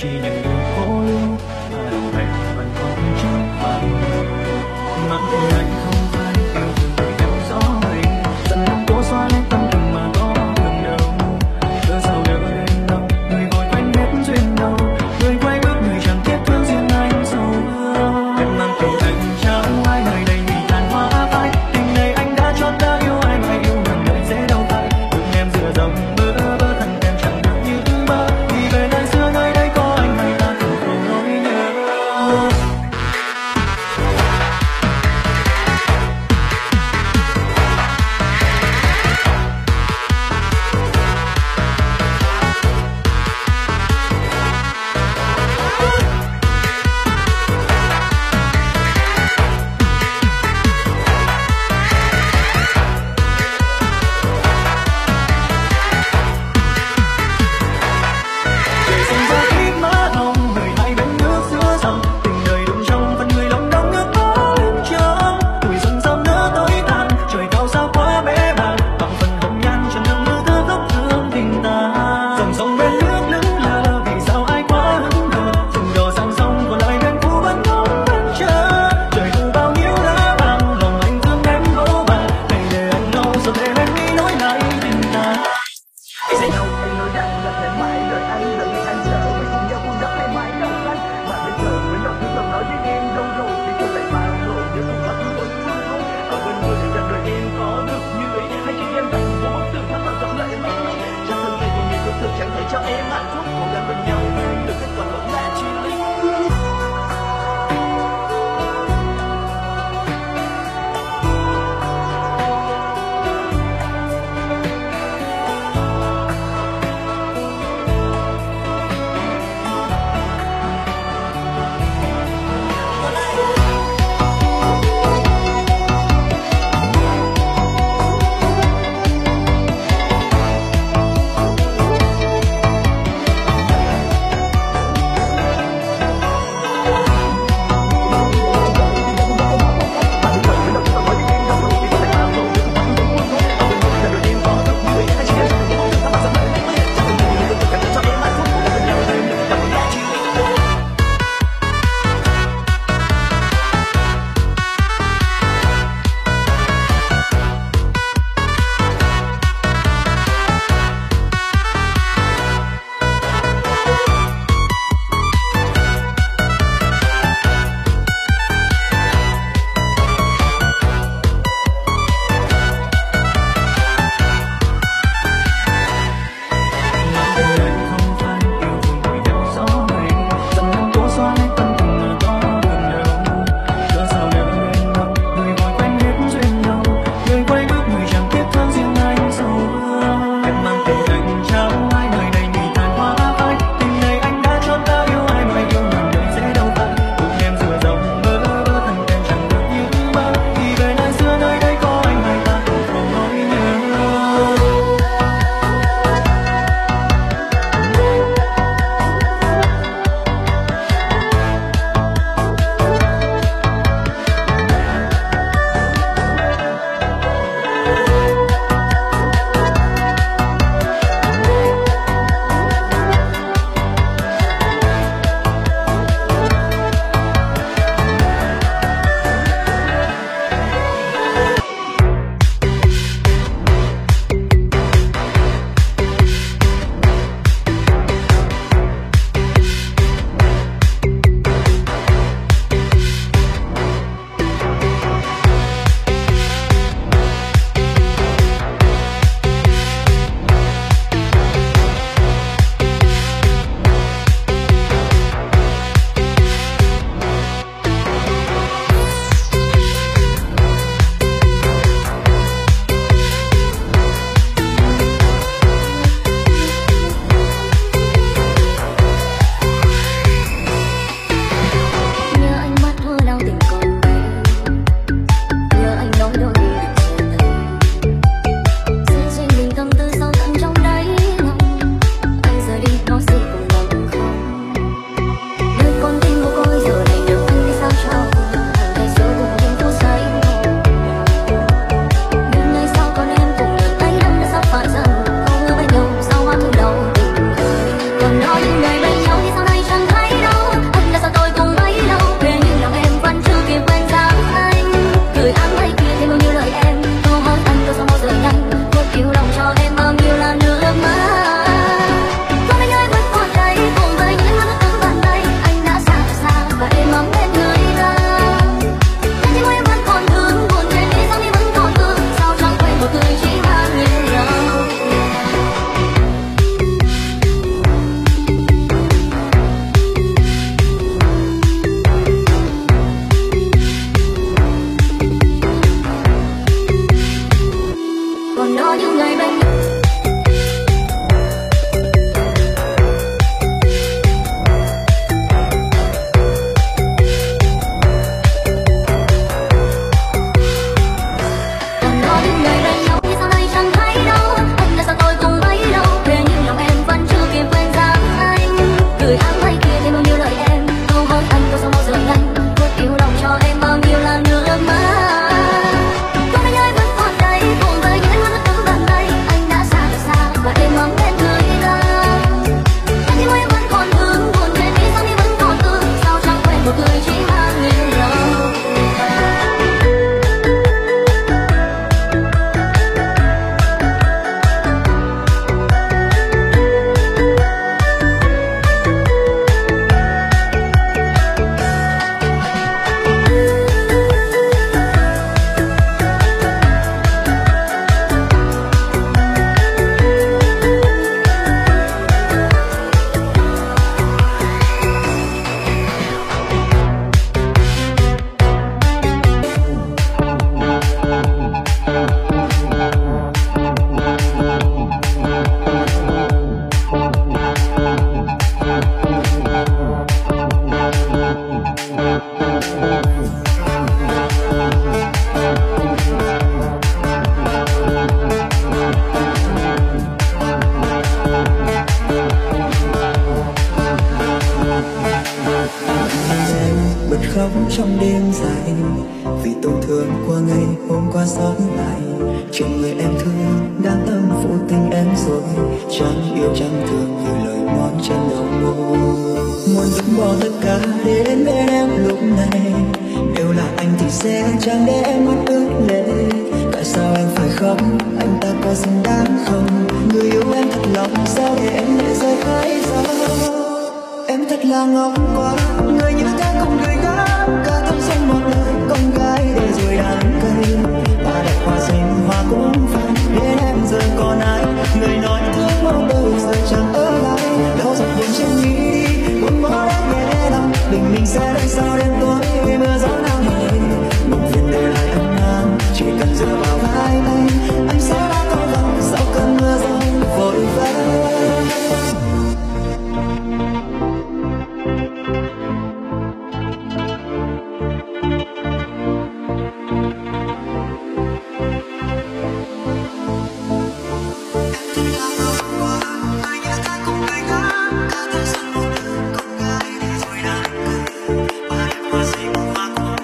chỉ những đường phố lưu mà lòng em vẫn còn trước mặt. Mà anh không phải yêu thương theo gió mình, dần lòng cố xóa lên tâm tình mà có đường đâu. Cớ sao đợi đến đâu người vội quanh hết duyên đâu, người quay bước người chẳng tiếc thương riêng anh sâu ưa. Em mang tình anh trao ai nơi đây vì tàn hoa phai, tình này anh đã chót đã yêu anh hay yêu gần đời dễ đâu phải. Đừng em dựa dòng bơ vơ thân em chẳng được như mơ, vì về nơi xưa nơi đây có anh hay ta qua sớm này. Chuyện người em thương đã tâm phụ tình em rồi, chẳng yêu chẳng thương như lời ngon trên đầu môi. Muốn vứt bỏ tất cả để đến bên em lúc này, nếu là anh thì sẽ chẳng để em mắt ướt lệ. Tại sao em phải khóc, anh ta có xứng đáng không? Người yêu em thật lòng, sao để em lại rơi hay sao? Em thật là ngốc quá, người như thế không người khác. Cả thanh xuân một lời con gái để rồi đắng cay. Ta đẹp hoa xinh hoa cũng phai, đến em giờ còn ai? Người nói thương mong đời giờ chẳng ở lại. Đau giọt buồn trên mi đi, buồn bỏ đã nhẹ lòng. Bình minh sẽ đến sau đêm tối, mưa gió nào hề. Một viên để lại ấm ngang, chỉ cần dựa vào vai anh sẽ đã có lòng sau cơn mưa rơi vội vã. Hãy subscribe cho kênh Ghiền Mì Gõ để không bỏ lỡ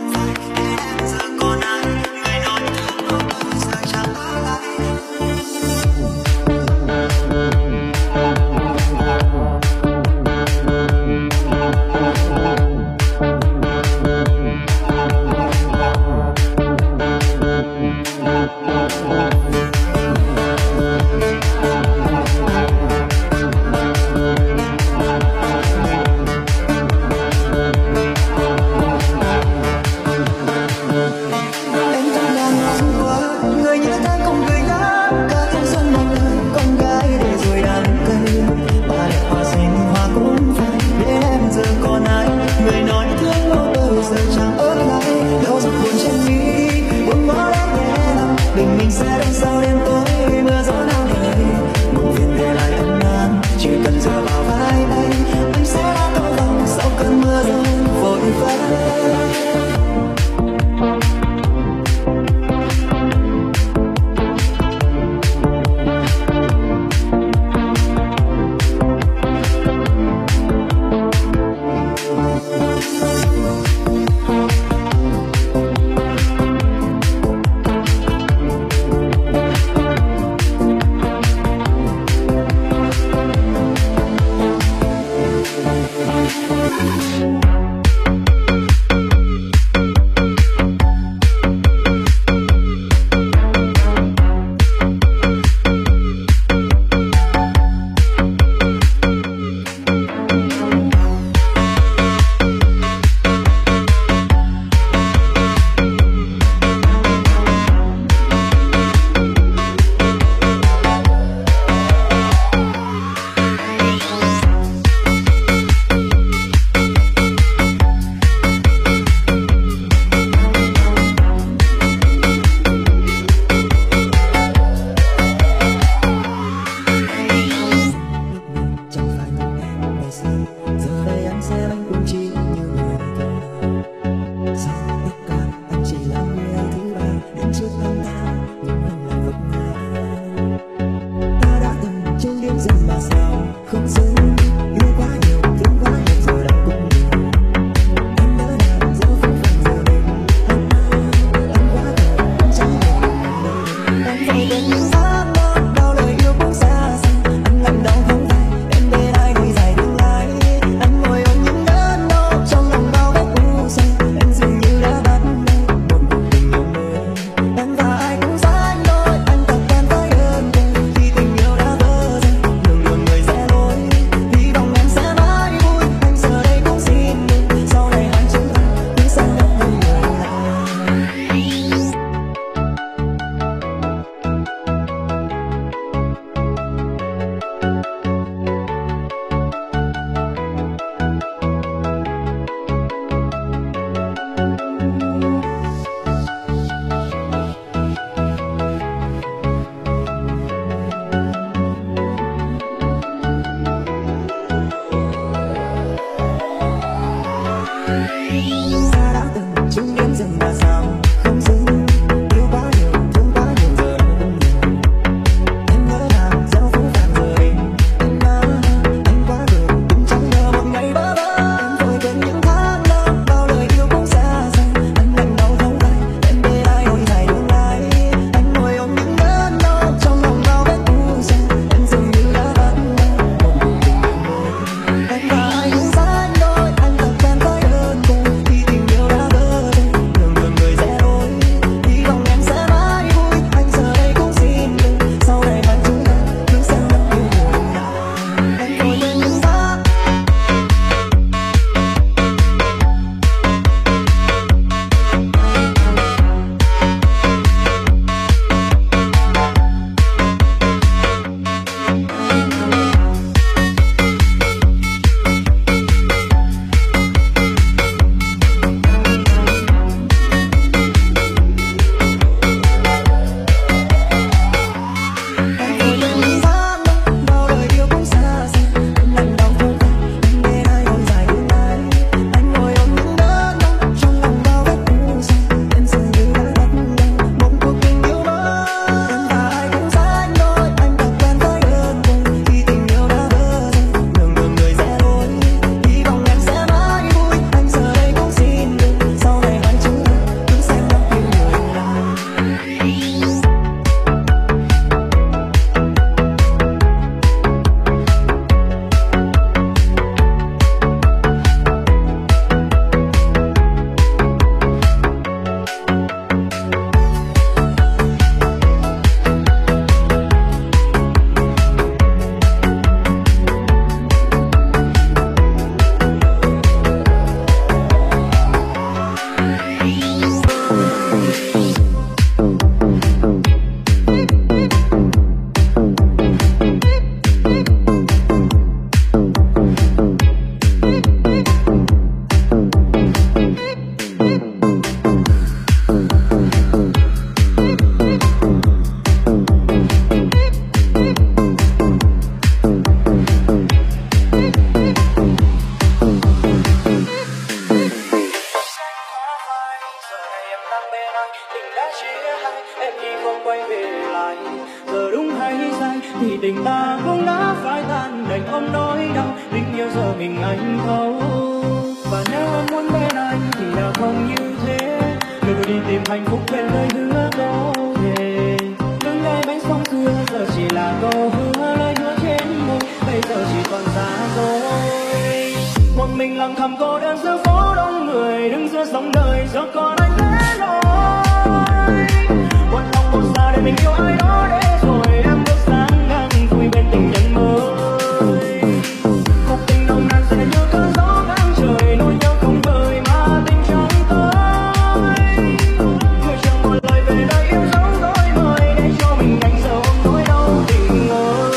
hòa cũng đã phai tan, đành ôm nỗi đau tình yêu giờ mình anh thấu. Và nếu em muốn bên anh thì đã không như thế, người đi tìm hạnh phúc bên lời hứa đâu về. Từng ngày bánh sông xưa giờ chỉ là câu hứa, lời hứa trên môi bây giờ chỉ còn xa rồi. Một mình lặng thầm cô đơn giữa phố đông người, đứng giữa sóng đời giờ còn anh lẻ loi. Một lòng một xa để mình yêu ai đó để rồi em bước sang ngang vui bên tình nhân mới. Cuộc tình nồng nàn sẽ như cơn gió ngang trời, nỗi nhớ không vơi mà tình chẳng tới. Người chẳng một lời về đây yêu dấu đôi mời, để cho mình đánh dấu nỗi đau tình ơi.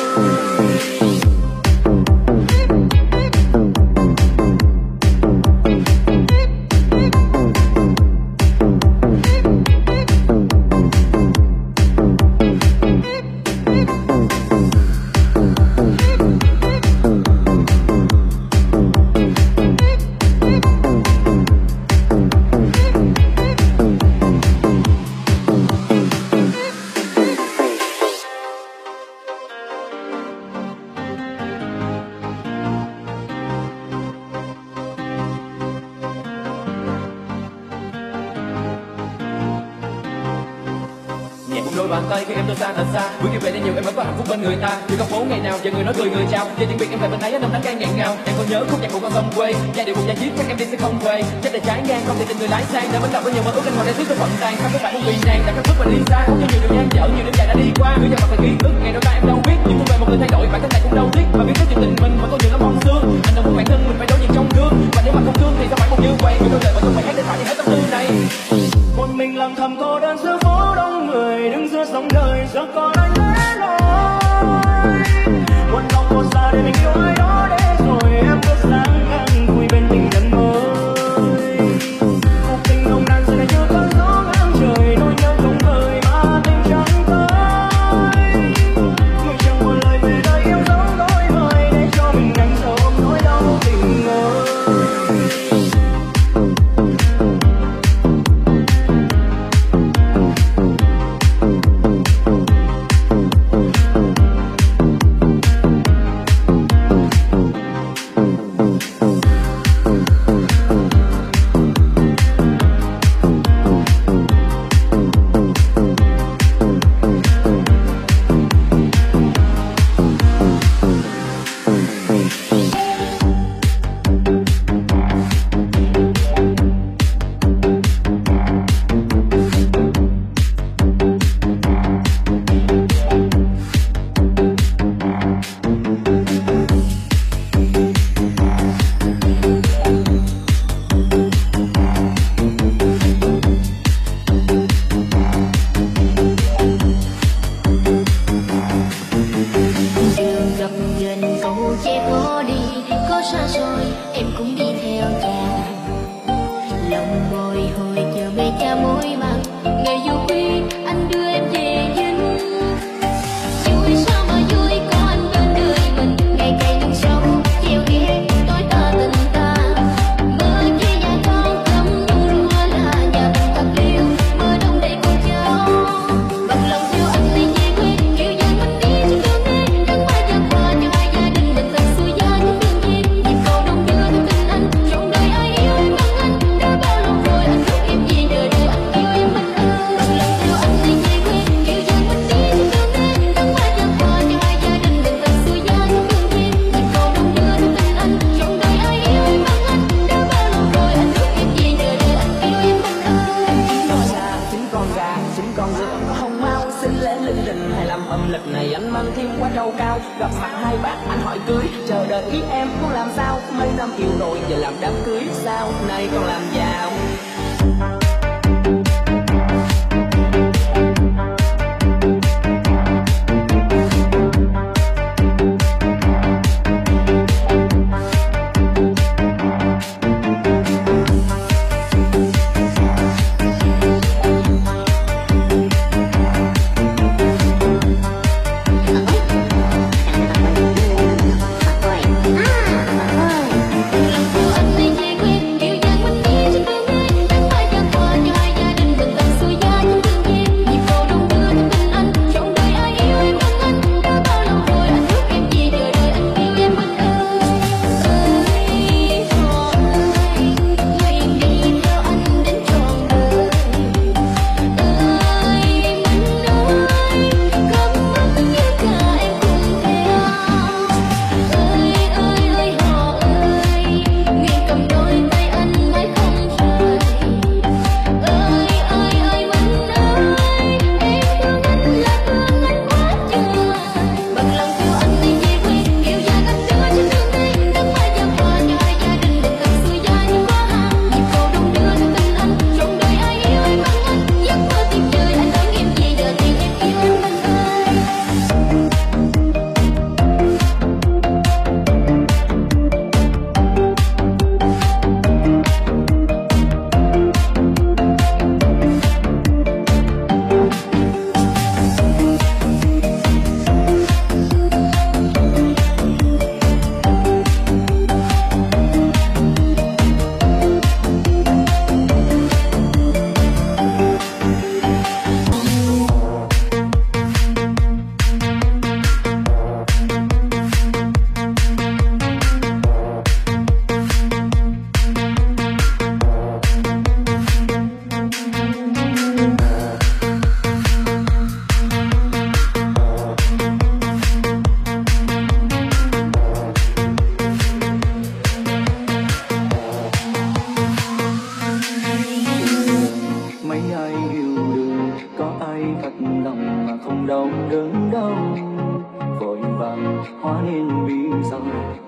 Đôi bàn tay khi em tôi xa thật xa, bước đi về đây nhiều em vẫn có hạnh phúc bên người ta. Từ góc phố ngày nào giờ người nói cười người chào, giờ tiếng biệt em về bên ấy năm tháng đang nghẹn ngào. Em còn nhớ khúc nhạc của con sông quê, giai điệu buồn giai viết chắc em đi sẽ không về. Chắc là trái ngang không thể tình người lái sang, đã bắt đầu với nhiều mơ ước anh hồi đây tiếc tôi phận tàn. Không phải muốn vì nàng đã cắt bước và đi xa, không cho nhiều điều gian dở nhiều đêm dài đã đi qua. Người dân mặt là ký ức ngày đôi ta em đâu biết, nhưng về một người thay đổi bản thân này cũng đâu tiếc. Và biết tới chuyện tình mình mà có nhiều lắm mong xương, anh đâu muốn bản thân mình phải đối diện trong gương. Và nếu mà không thương thì sao phải một như vậy, người đôi lời mà không phải hát để phải hết tâm tư này. Một mình lặng thầm cô đơn giữa phố đông người, đứng giữa sóng đời giờ còn anh lẻ loi. Một lòng một xa để mình yêu ai đó để rồi em bước sang ngang vui bên tình nhân mới. Cuộc tình nồng nàn sẽ như cơn gió ngang trời, nỗi nhớ không vơi mà tình chẳng tới. Người chẳng một lời về đây yêu dấu đôi mời, để cho mình anh dấu nỗi đau tình ơi.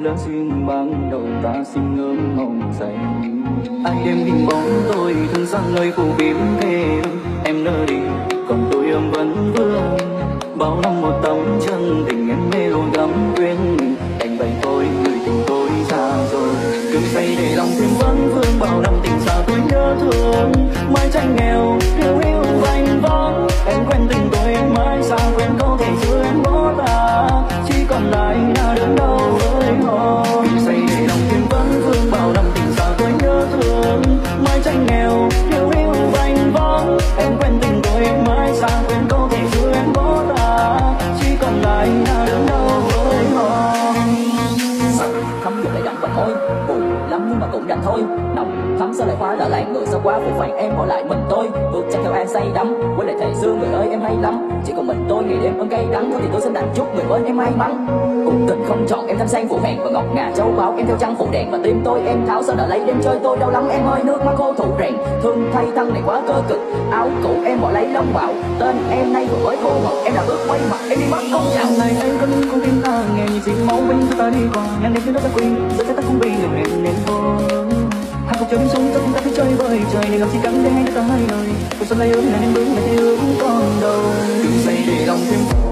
lỡ duyên ban đầu ta xin ngưỡng mong dày. Ai đêm hình bóng tôi thương sang nơi phủ biếm thêm em nỡ đi, còn tôi em vẫn vương. Bao năm một tấm chân tình em mê luôn gắm quên mình, đành vậy thôi người tình tôi xa rồi. Đừng say để lòng thêm vấn vương, bao năm tình xa tôi nhớ thương. Mãi tranh nghèo thiếu hiu vành vắng, em quen tình tôi mãi xa quen có thể chưa em bỏ ta, chỉ còn lại là đớn đau với họ. Đừng say để lòng thêm vấn vương, bao năm tình xa tôi nhớ thương. Mãi tranh nghèo thiếu hiu vành vắng, em quen tình tôi mãi xa quen có thể chưa em bỏ ta, chỉ còn lại là đớn đau với họ. Thấm rồi lại đậm vào môi, buồn lắm nhưng mà cũng đành thôi. Nồng thấm sao lại khoa lỡ lại người sao quá phụ phàng em bỏ lại mình tôi. Bước chân theo an say đắm, quên lại thời xưa người ơi em hay lắm. Chỉ còn mình tôi ngày đêm ơn cay đắng, thôi thì tôi xin đành chúc người bên em may mắn. Cuộc tình không chọn em thanh sang phụ hèn và ngọc ngà châu báu, em theo trăng phụ đèn và tim tôi em tháo sao đợi lấy đêm chơi tôi đau lắm em ơi, nước mắt khô thủ rèn. Thương thay thân này quá cơ cực, áo cũ em bỏ lấy lông bạo, tên em nay vừa mới khô mực em đã bước quay mặt em đi mất công chào. Này anh có con tim ta nghe như tiếng máu bên ta đi qua, ngang đến phía đó ta quy giờ ta không vì người em nên thôi. Hàng cuộc chơi bên sông ta chúng ta phải chơi với trời, nên làm gì cắn để hai ta hai lời cuộc sống lại ướm là nên bước lại theo hướng con đầu. Đừng say để lòng thêm